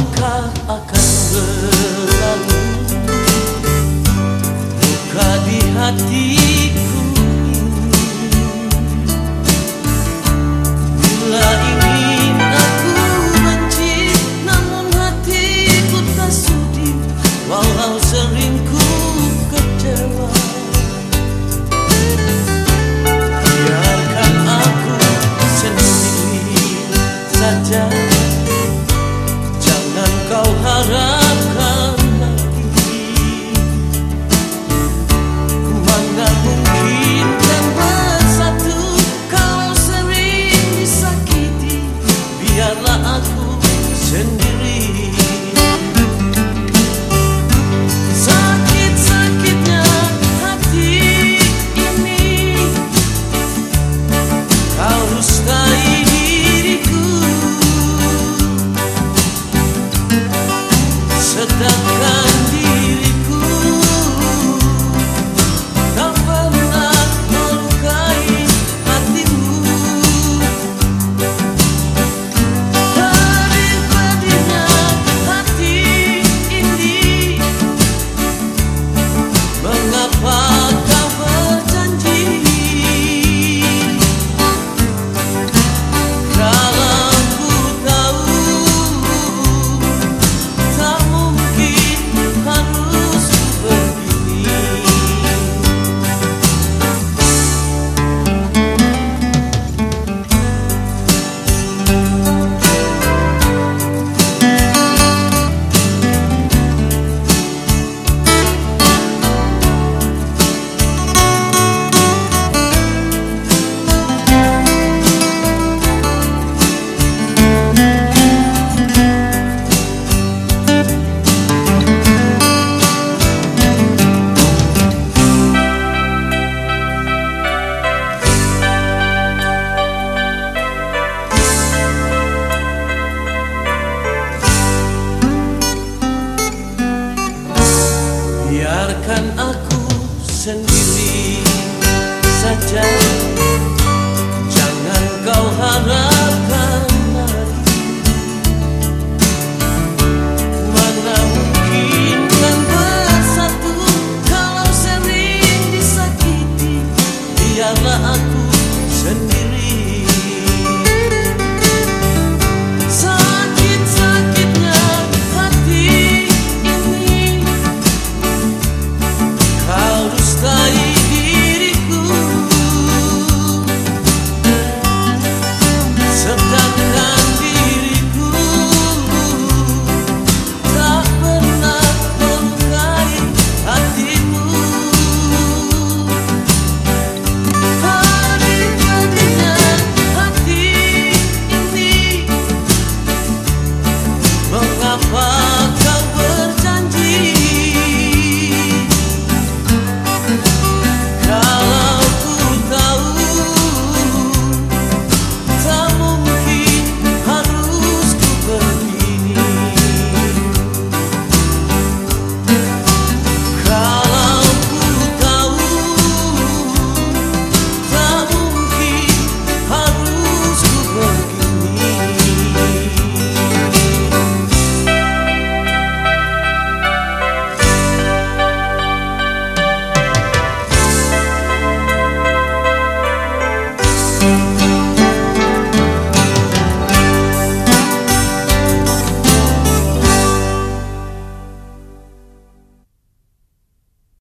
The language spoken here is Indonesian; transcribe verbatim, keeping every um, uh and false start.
langkah akan berlalu, luka di hatiku bila ingin aku benci, namun hatiku tak sudi, walau sering ku kecewa. Biarkan aku sendiri saja, jangan kau harapkan lagi. Mana mungkin kan bersatu kalau sering disakiti. Biarlah aku sendiri. Sakit-sakitnya hati ini, kau rustai diriku, sedangkan diriku tak pernah melukai hatimu. Pedih-pedihnya hati ini, mengapa kau berjanji kalau ku tahu tak mungkin harus begini. Biarkan aku sendiri saja,